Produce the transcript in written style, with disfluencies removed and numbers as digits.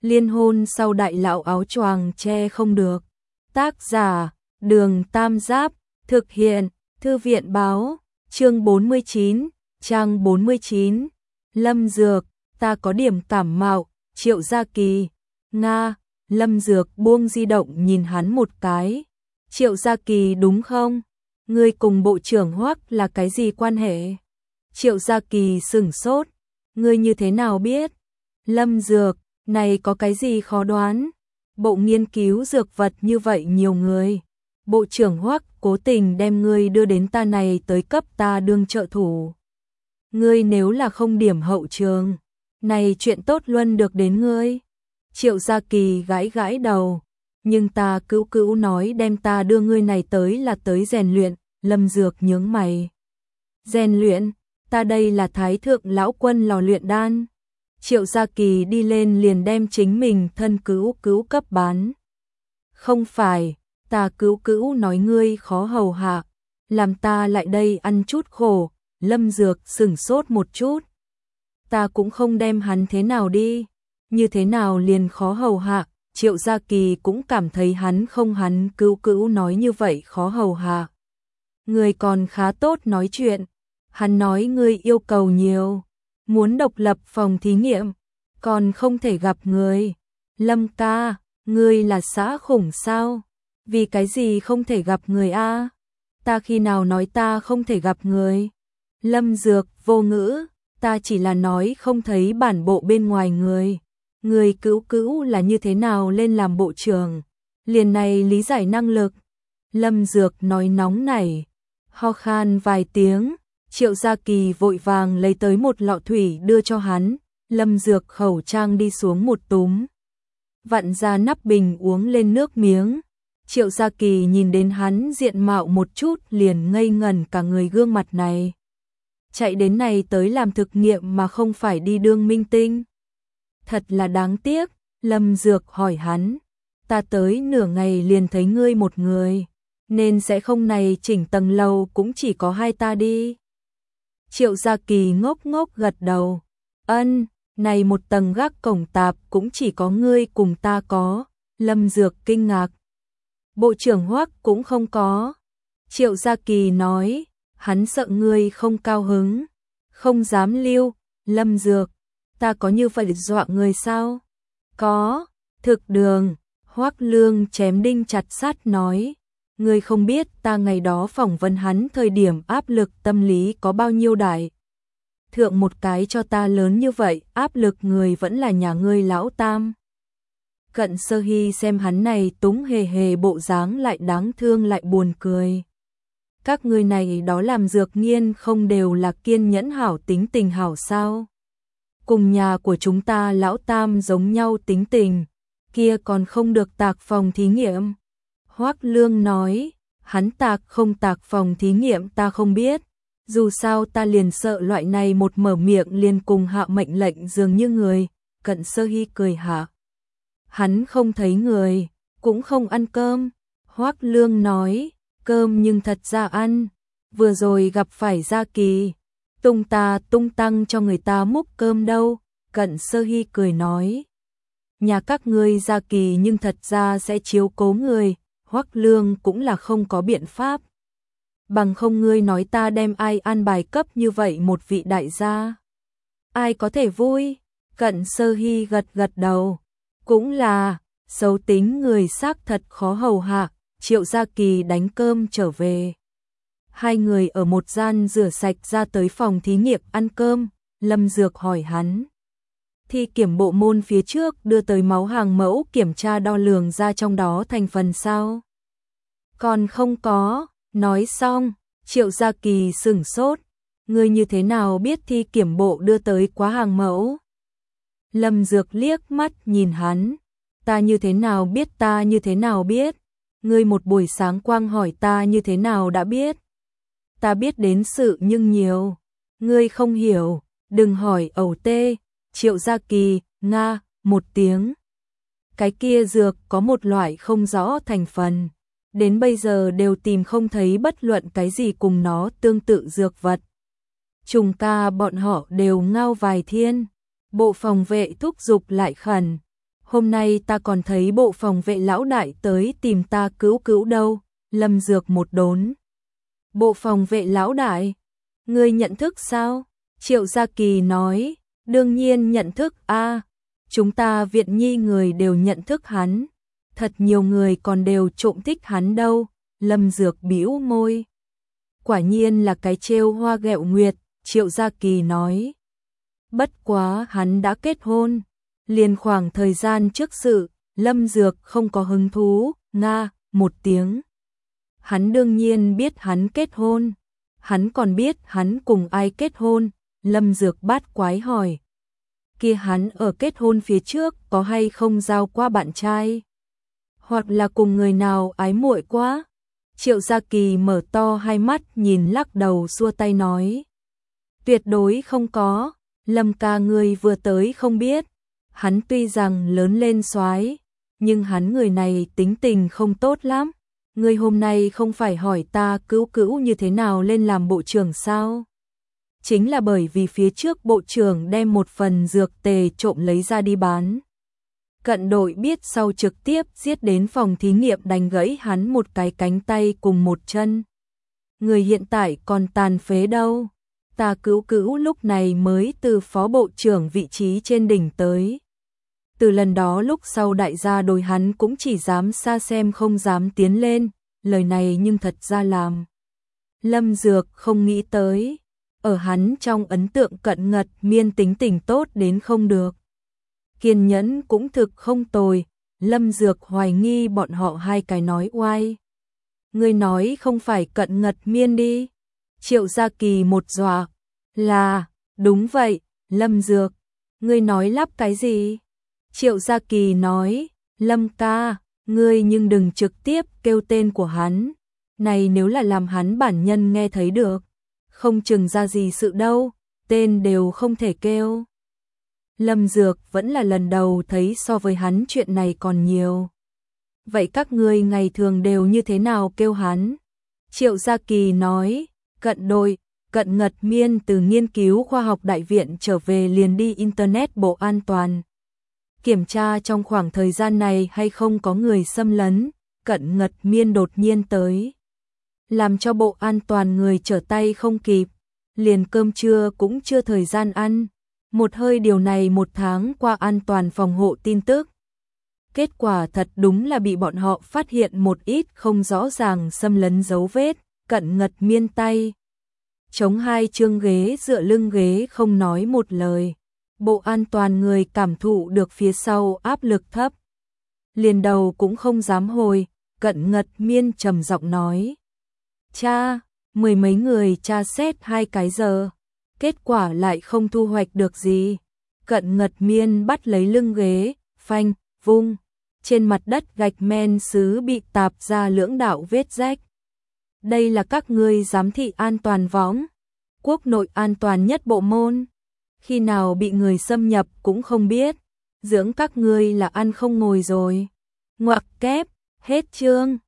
Liên hôn sau đại lão áo choàng che không được. Tác giả, Đường Tam Giáp, thực hiện, Thư viện báo, chương 49, trang 49. Lâm Dược, ta có điểm cảm mạo, Triệu Gia Kỳ. Nga, Lâm Dược buông di động nhìn hắn một cái. Triệu Gia Kỳ đúng không? Ngươi cùng bộ trưởng Hoắc là cái gì quan hệ? Triệu Gia Kỳ sửng sốt. Ngươi như thế nào biết? Lâm Dược, này có cái gì khó đoán? Bộ nghiên cứu dược vật như vậy nhiều người. Bộ trưởng Hoắc cố tình đem ngươi đưa đến ta này tới cấp ta đương trợ thủ. Ngươi nếu là không điểm hậu trường, này chuyện tốt luân được đến ngươi. Triệu Gia Kỳ gãi gãi đầu, nhưng ta cữu nói đem ta đưa ngươi này tới là tới rèn luyện. Lâm Dược nhướng mày. Rèn luyện, ta đây là Thái thượng lão quân lò luyện đan. Triệu Gia Kỳ đi lên liền đem chính mình thân cữu cấp bán. Không phải, ta cữu nói ngươi khó hầu hạ, làm ta lại đây ăn chút khổ. Lâm Dược sửng sốt một chút. Ta cũng không đem hắn thế nào đi, như thế nào liền khó hầu hạ. Triệu Gia Kỳ cũng cảm thấy hắn cữu nói như vậy khó hầu hạ. Ngươi còn khá tốt nói chuyện. Hắn nói ngươi yêu cầu nhiều, muốn độc lập phòng thí nghiệm, còn không thể gặp người. Lâm ca, ngươi là xã khủng sao? Vì cái gì không thể gặp người a? Ta khi nào nói ta không thể gặp người? Lâm Dược vô ngữ, ta chỉ là nói không thấy bản bộ bên ngoài người. Người cữu là như thế nào lên làm bộ trưởng? Liền này lý giải năng lực. Lâm Dược nói nóng nảy, ho khan vài tiếng. Triệu Gia Kỳ vội vàng lấy tới một lọ thủy đưa cho hắn. Lâm Dược khẩu trang đi xuống một túm, vặn ra nắp bình uống lên nước miếng. Triệu Gia Kỳ nhìn đến hắn diện mạo một chút liền ngây ngẩn cả người gương mặt này. Chạy đến này tới làm thực nghiệm mà không phải đi đương minh tinh. Thật là đáng tiếc. Lâm Dược hỏi hắn, ta tới nửa ngày liền thấy ngươi một người, nên sẽ không này chỉnh tầng lầu cũng chỉ có hai ta đi. Triệu Gia Kỳ ngốc gật đầu. Ân, này một tầng gác cổng tạp cũng chỉ có ngươi cùng ta có. Lâm Dược kinh ngạc. Bộ trưởng Hoắc cũng không có. Triệu Gia Kỳ nói, hắn sợ ngươi không cao hứng, không dám lưu. Lâm Dược, ta có như vậy dọa người sao? Có, thực đường. Hoắc Lương chém đinh chặt sắt nói. Ngươi không biết ta ngày đó phỏng vấn hắn thời điểm áp lực tâm lý có bao nhiêu đại. Thượng một cái cho ta lớn như vậy, áp lực người vẫn là nhà ngươi lão Tam. Cận Sơ Hy xem hắn này túng hề bộ dáng lại đáng thương lại buồn cười. Các ngươi này đó làm dược nghiên không đều là kiên nhẫn hảo tính tình hảo sao? Cùng nhà của chúng ta lão Tam giống nhau tính tình, kia còn không được tạc phòng thí nghiệm. Hoắc Lương nói, hắn tạc không tạc phòng thí nghiệm ta không biết, dù sao ta liền sợ loại này một mở miệng liền cùng hạ mệnh lệnh dường như người. Cận Sơ Hy cười hạ. Hắn không thấy người, cũng không ăn cơm. Hoắc Lương nói, cơm nhưng thật ra ăn, vừa rồi gặp phải Gia Kỳ, tung tăng cho người ta múc cơm đâu. Cận Sơ Hy cười nói, nhà các ngươi Gia Kỳ nhưng thật ra sẽ chiếu cố người. Hoắc Lương cũng là không có biện pháp. Bằng không ngươi nói ta đem ai an bài cấp như vậy một vị đại gia, ai có thể vui? Cận Sơ Hy gật đầu. Cũng là, xấu tính người xác thật khó hầu hạ. Triệu Gia Kỳ đánh cơm trở về. Hai người ở một gian rửa sạch ra tới phòng thí nghiệm ăn cơm. Lâm Dược hỏi hắn, thi kiểm bộ môn phía trước đưa tới máu hàng mẫu kiểm tra đo lường ra trong đó thành phần sao? Còn không có. Nói xong, Triệu Gia Kỳ sửng sốt. Ngươi như thế nào biết thi kiểm bộ đưa tới quá hàng mẫu? Lâm Dược liếc mắt nhìn hắn. Ta như thế nào biết? Ngươi một buổi sáng quang hỏi ta như thế nào đã biết? Ta biết đến sự nhưng nhiều. Ngươi không hiểu, đừng hỏi ẩu tê. Triệu Gia Kỳ, nga, một tiếng. Cái kia dược có một loại không rõ thành phần. Đến bây giờ đều tìm không thấy bất luận cái gì cùng nó tương tự dược vật. Trùng ca bọn họ đều ngao vài thiên. Bộ phòng vệ thúc giục lại khẩn. Hôm nay ta còn thấy bộ phòng vệ lão đại tới tìm ta cứu cứu đâu. Lâm Dược một đốn. Bộ phòng vệ lão đại? Ngươi nhận thức sao? Triệu Gia Kỳ nói, đương nhiên nhận thức a, chúng ta viện nhi người đều nhận thức hắn, thật nhiều người còn đều trộm thích hắn đâu. Lâm Dược bĩu môi. Quả nhiên là cái trêu hoa ghẹo nguyệt, Triệu Gia Kỳ nói. Bất quá hắn đã kết hôn, liền khoảng thời gian trước sự, Lâm Dược không có hứng thú, nga, một tiếng. Hắn đương nhiên biết hắn kết hôn, hắn còn biết hắn cùng ai kết hôn. Lâm Dược bát quái hỏi. Kia hắn ở kết hôn phía trước có hay không giao qua bạn trai? Hoặc là cùng người nào ái muội quá? Triệu Gia Kỳ mở to hai mắt nhìn lắc đầu xua tay nói. Tuyệt đối không có, Lâm ca ngươi vừa tới không biết. Hắn tuy rằng lớn lên soái, nhưng hắn người này tính tình không tốt lắm. Ngươi hôm nay không phải hỏi ta cứu cứu như thế nào lên làm bộ trưởng sao? Chính là bởi vì phía trước bộ trưởng đem một phần dược tề trộm lấy ra đi bán. Cận đội biết sau trực tiếp giết đến phòng thí nghiệm đánh gãy hắn một cái cánh tay cùng một chân. Người hiện tại còn tàn phế đâu. Ta cứu cứu lúc này mới từ phó bộ trưởng vị trí trên đỉnh tới. Từ lần đó lúc sau đại gia đối hắn cũng chỉ dám xa xem không dám tiến lên, lời này nhưng thật ra làm. Lâm Dược không nghĩ tới, ở hắn trong ấn tượng Cận Ngật Miên tính tình tốt đến không được. Kiên nhẫn cũng thực không tồi, Lâm Dược hoài nghi bọn họ hai cái nói oai. Ngươi nói không phải Cận Ngật Miên đi. Triệu Gia Kỳ một dọa, là, đúng vậy, Lâm Dược, ngươi nói lắp cái gì? Triệu Gia Kỳ nói, Lâm ca, ngươi nhưng đừng trực tiếp kêu tên của hắn, này nếu là làm hắn bản nhân nghe thấy được, không chừng ra gì sự đâu, tên đều không thể kêu. Lâm Dược vẫn là lần đầu thấy so với hắn chuyện này còn nhiều. Vậy các ngươi ngày thường đều như thế nào kêu hắn? Triệu Gia Kỳ nói, Cận đội, Cận Ngật Miên từ nghiên cứu khoa học đại viện trở về liền đi Internet Bộ An toàn. Kiểm tra trong khoảng thời gian này hay không có người xâm lấn, Cận Ngật Miên đột nhiên tới. Làm cho Bộ An toàn người trở tay không kịp, liền cơm trưa cũng chưa thời gian ăn. Một hơi điều này một tháng qua an toàn phòng hộ tin tức. Kết quả thật đúng là bị bọn họ phát hiện một ít không rõ ràng xâm lấn dấu vết. Cận Ngật Miên tay chống hai chương ghế dựa lưng ghế không nói một lời. Bộ An toàn người cảm thụ được phía sau áp lực thấp, liền đầu cũng không dám hồi. Cận Ngật Miên trầm giọng nói, cha, mười mấy người tra xét 2 cái giờ, kết quả lại không thu hoạch được gì. Cận Ngật Miên bắt lấy lưng ghế, phanh, vung, trên mặt đất gạch men sứ bị tạp ra lưỡng đạo vết rách. Đây là các ngươi giám thị an toàn võng, quốc nội an toàn nhất bộ môn. Khi nào bị người xâm nhập cũng không biết, dưỡng các ngươi là ăn không ngồi rồi. Ngoặc kép, hết chương.